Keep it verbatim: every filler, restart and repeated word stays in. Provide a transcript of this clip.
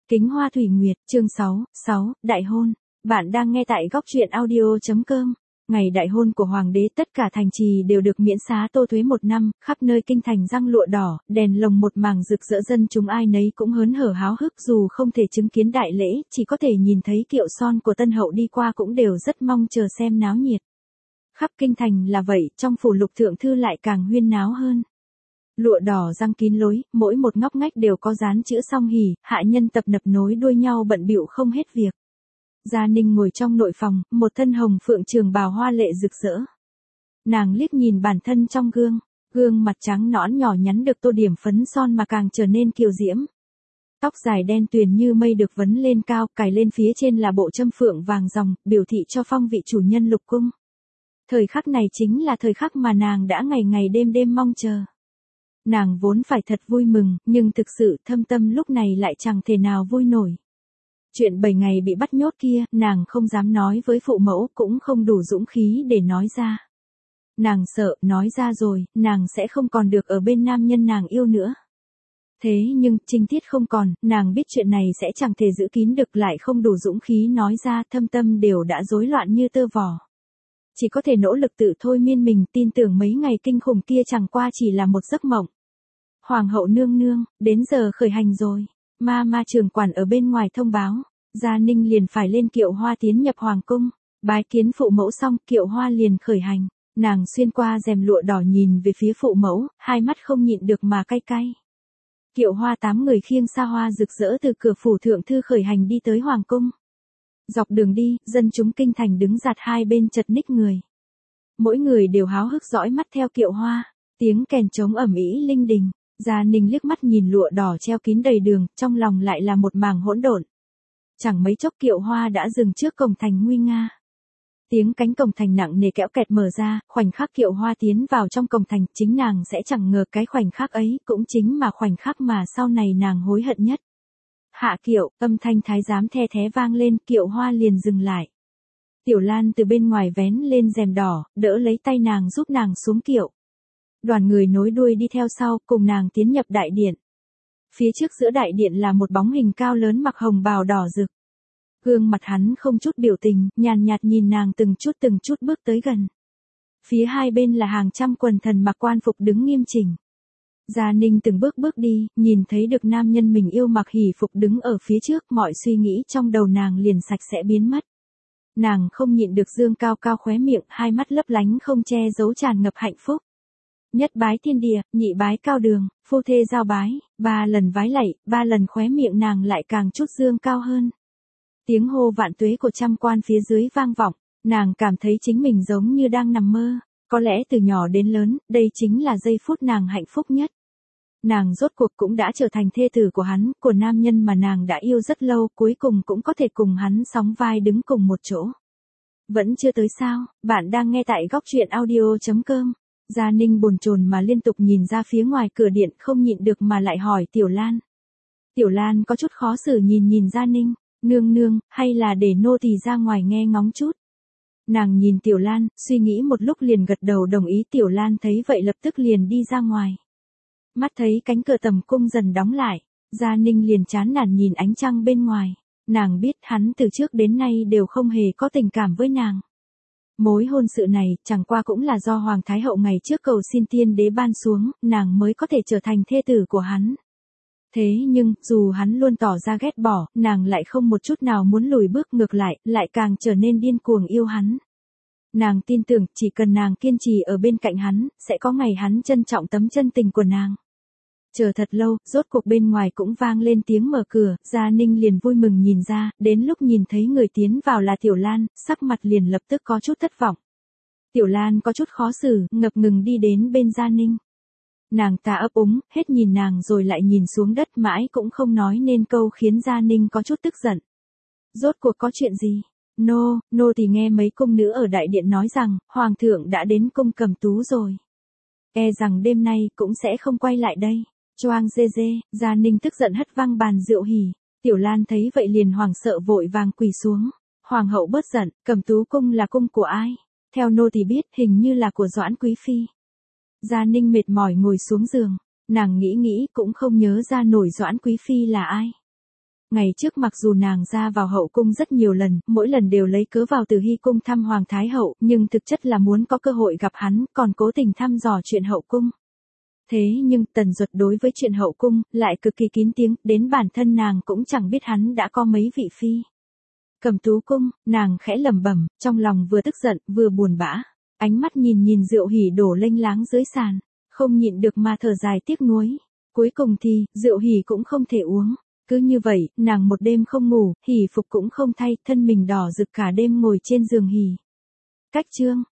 Kính Hoa Thủy Nguyệt, chương sáu, sáu, Đại hôn. Bạn đang nghe tại góc truyện audio chấm com. Ngày đại hôn của hoàng đế, tất cả thành trì đều được miễn xá tô thuế một năm, khắp nơi kinh thành răng lụa đỏ, đèn lồng một màng rực rỡ, dân chúng ai nấy cũng hớn hở háo hức, dù không thể chứng kiến đại lễ, chỉ có thể nhìn thấy kiệu son của tân hậu đi qua cũng đều rất mong chờ xem náo nhiệt. Khắp kinh thành là vậy, trong phủ lục thượng thư lại càng huyên náo hơn. Lụa đỏ răng kín lối, mỗi một ngóc ngách đều có dán chữ song hỷ, hạ nhân tập nập nối đuôi nhau bận bịu không hết việc. Gia Ninh ngồi trong nội phòng, một thân hồng phượng trường bào hoa lệ rực rỡ. Nàng liếc nhìn bản thân trong gương, gương mặt trắng nõn nhỏ nhắn được tô điểm phấn son mà càng trở nên kiều diễm. Tóc dài đen tuyền như mây được vấn lên cao, cài lên phía trên là bộ châm phượng vàng ròng, biểu thị cho phong vị chủ nhân lục cung. Thời khắc này chính là thời khắc mà nàng đã ngày ngày đêm đêm mong chờ. Nàng vốn phải thật vui mừng, nhưng thực sự thâm tâm lúc này lại chẳng thể nào vui nổi. Chuyện bảy ngày bị bắt nhốt kia, nàng không dám nói với phụ mẫu, cũng không đủ dũng khí để nói ra. Nàng sợ, nói ra rồi, nàng sẽ không còn được ở bên nam nhân nàng yêu nữa. Thế nhưng, Trinh Tiết không còn, nàng biết chuyện này sẽ chẳng thể giữ kín được, lại không đủ dũng khí nói ra, thâm tâm đều đã rối loạn như tơ vò. Chỉ có thể nỗ lực tự thôi miên mình, tin tưởng mấy ngày kinh khủng kia chẳng qua chỉ là một giấc mộng. Hoàng hậu nương nương, đến giờ khởi hành rồi. Ma ma trưởng quản ở bên ngoài thông báo. Gia Ninh liền phải lên kiệu hoa tiến nhập hoàng cung. Bái kiến phụ mẫu xong, kiệu hoa liền khởi hành. Nàng xuyên qua rèm lụa đỏ nhìn về phía phụ mẫu, hai mắt không nhịn được mà cay cay. Kiệu hoa tám người khiêng xa hoa rực rỡ từ cửa phủ thượng thư khởi hành đi tới hoàng cung. Dọc đường đi, dân chúng kinh thành đứng giạt hai bên chật ních người. Mỗi người đều háo hức dõi mắt theo kiệu hoa, tiếng kèn trống ầm ĩ linh đình. Gia Ninh liếc mắt nhìn lụa đỏ treo kín đầy đường, trong lòng lại là một màng hỗn độn. Chẳng mấy chốc kiệu hoa đã dừng trước cổng thành nguy nga. Tiếng cánh cổng thành nặng nề kéo kẹt mở ra, khoảnh khắc kiệu hoa tiến vào trong cổng thành, chính nàng sẽ chẳng ngờ cái khoảnh khắc ấy, cũng chính mà khoảnh khắc mà sau này nàng hối hận nhất. Hạ kiệu, âm thanh thái giám the thé vang lên, kiệu hoa liền dừng lại. Tiểu Lan từ bên ngoài vén lên rèm đỏ, đỡ lấy tay nàng giúp nàng xuống kiệu. Đoàn người nối đuôi đi theo sau, cùng nàng tiến nhập đại điện. Phía trước giữa đại điện là một bóng hình cao lớn mặc hồng bào đỏ rực. Gương mặt hắn không chút biểu tình, nhàn nhạt nhìn nàng từng chút từng chút bước tới gần. Phía hai bên là hàng trăm quần thần mặc quan phục đứng nghiêm chỉnh. Gia Ninh từng bước bước đi, nhìn thấy được nam nhân mình yêu mặc hỷ phục đứng ở phía trước, mọi suy nghĩ trong đầu nàng liền sạch sẽ biến mất. Nàng không nhịn được dương cao cao khóe miệng, hai mắt lấp lánh không che giấu tràn ngập hạnh phúc. Nhất bái thiên địa, nhị bái cao đường, phu thê giao bái, ba lần vái lạy, ba lần khóe miệng nàng lại càng chút dương cao hơn. Tiếng hô vạn tuế của trăm quan phía dưới vang vọng, nàng cảm thấy chính mình giống như đang nằm mơ, có lẽ từ nhỏ đến lớn, đây chính là giây phút nàng hạnh phúc nhất. Nàng rốt cuộc cũng đã trở thành thê tử của hắn, của nam nhân mà nàng đã yêu rất lâu, cuối cùng cũng có thể cùng hắn sóng vai đứng cùng một chỗ. Vẫn chưa tới sao, bạn đang nghe tại góc truyện audio chấm com. Gia Ninh bồn chồn mà liên tục nhìn ra phía ngoài cửa điện, không nhịn được mà lại hỏi Tiểu Lan. Tiểu Lan có chút khó xử nhìn nhìn Gia Ninh, nương nương, hay là để nô tỳ ra ngoài nghe ngóng chút. Nàng nhìn Tiểu Lan, suy nghĩ một lúc liền gật đầu đồng ý. Tiểu Lan thấy vậy lập tức liền đi ra ngoài. Mắt thấy cánh cửa tầm cung dần đóng lại, Gia Ninh liền chán nản nhìn ánh trăng bên ngoài. Nàng biết hắn từ trước đến nay đều không hề có tình cảm với nàng. Mối hôn sự này, chẳng qua cũng là do Hoàng Thái Hậu ngày trước cầu xin tiên đế ban xuống, nàng mới có thể trở thành thê tử của hắn. Thế nhưng, dù hắn luôn tỏ ra ghét bỏ, nàng lại không một chút nào muốn lùi bước, ngược lại, lại càng trở nên điên cuồng yêu hắn. Nàng tin tưởng, chỉ cần nàng kiên trì ở bên cạnh hắn, sẽ có ngày hắn trân trọng tấm chân tình của nàng. Chờ thật lâu, rốt cuộc bên ngoài cũng vang lên tiếng mở cửa, Gia Ninh liền vui mừng nhìn ra, đến lúc nhìn thấy người tiến vào là Tiểu Lan, sắc mặt liền lập tức có chút thất vọng. Tiểu Lan có chút khó xử, ngập ngừng đi đến bên Gia Ninh. Nàng ta ấp úng, hết nhìn nàng rồi lại nhìn xuống đất, mãi cũng không nói nên câu khiến Gia Ninh có chút tức giận. Rốt cuộc có chuyện gì? Nô, nô thì nghe mấy cung nữ ở đại điện nói rằng, Hoàng thượng đã đến cung Cầm Tú rồi. E rằng đêm nay cũng sẽ không quay lại đây. Choang dê dê, Gia Ninh tức giận hất văng bàn rượu hỉ. Tiểu Lan thấy vậy liền hoảng sợ vội vàng quỳ xuống. Hoàng hậu bớt giận, Cầm Tú cung là cung của ai? Theo nô thì biết, hình như là của Doãn Quý Phi. Gia Ninh mệt mỏi ngồi xuống giường, nàng nghĩ nghĩ cũng không nhớ ra nổi Doãn Quý Phi là ai. Ngày trước mặc dù nàng ra vào hậu cung rất nhiều lần, mỗi lần đều lấy cớ vào Từ Hy cung thăm Hoàng Thái Hậu, nhưng thực chất là muốn có cơ hội gặp hắn, còn cố tình thăm dò chuyện hậu cung. Thế nhưng Tần Duật đối với chuyện hậu cung, lại cực kỳ kín tiếng, đến bản thân nàng cũng chẳng biết hắn đã có mấy vị phi. Cẩm Tú cung, nàng khẽ lẩm bẩm, trong lòng vừa tức giận, vừa buồn bã. Ánh mắt nhìn nhìn rượu hỉ đổ lênh láng dưới sàn, không nhịn được mà thở dài tiếc nuối. Cuối cùng thì, rượu hỉ cũng không thể uống. Cứ như vậy, nàng một đêm không ngủ, hỉ phục cũng không thay, thân mình đỏ rực cả đêm ngồi trên giường hỉ. Cách chương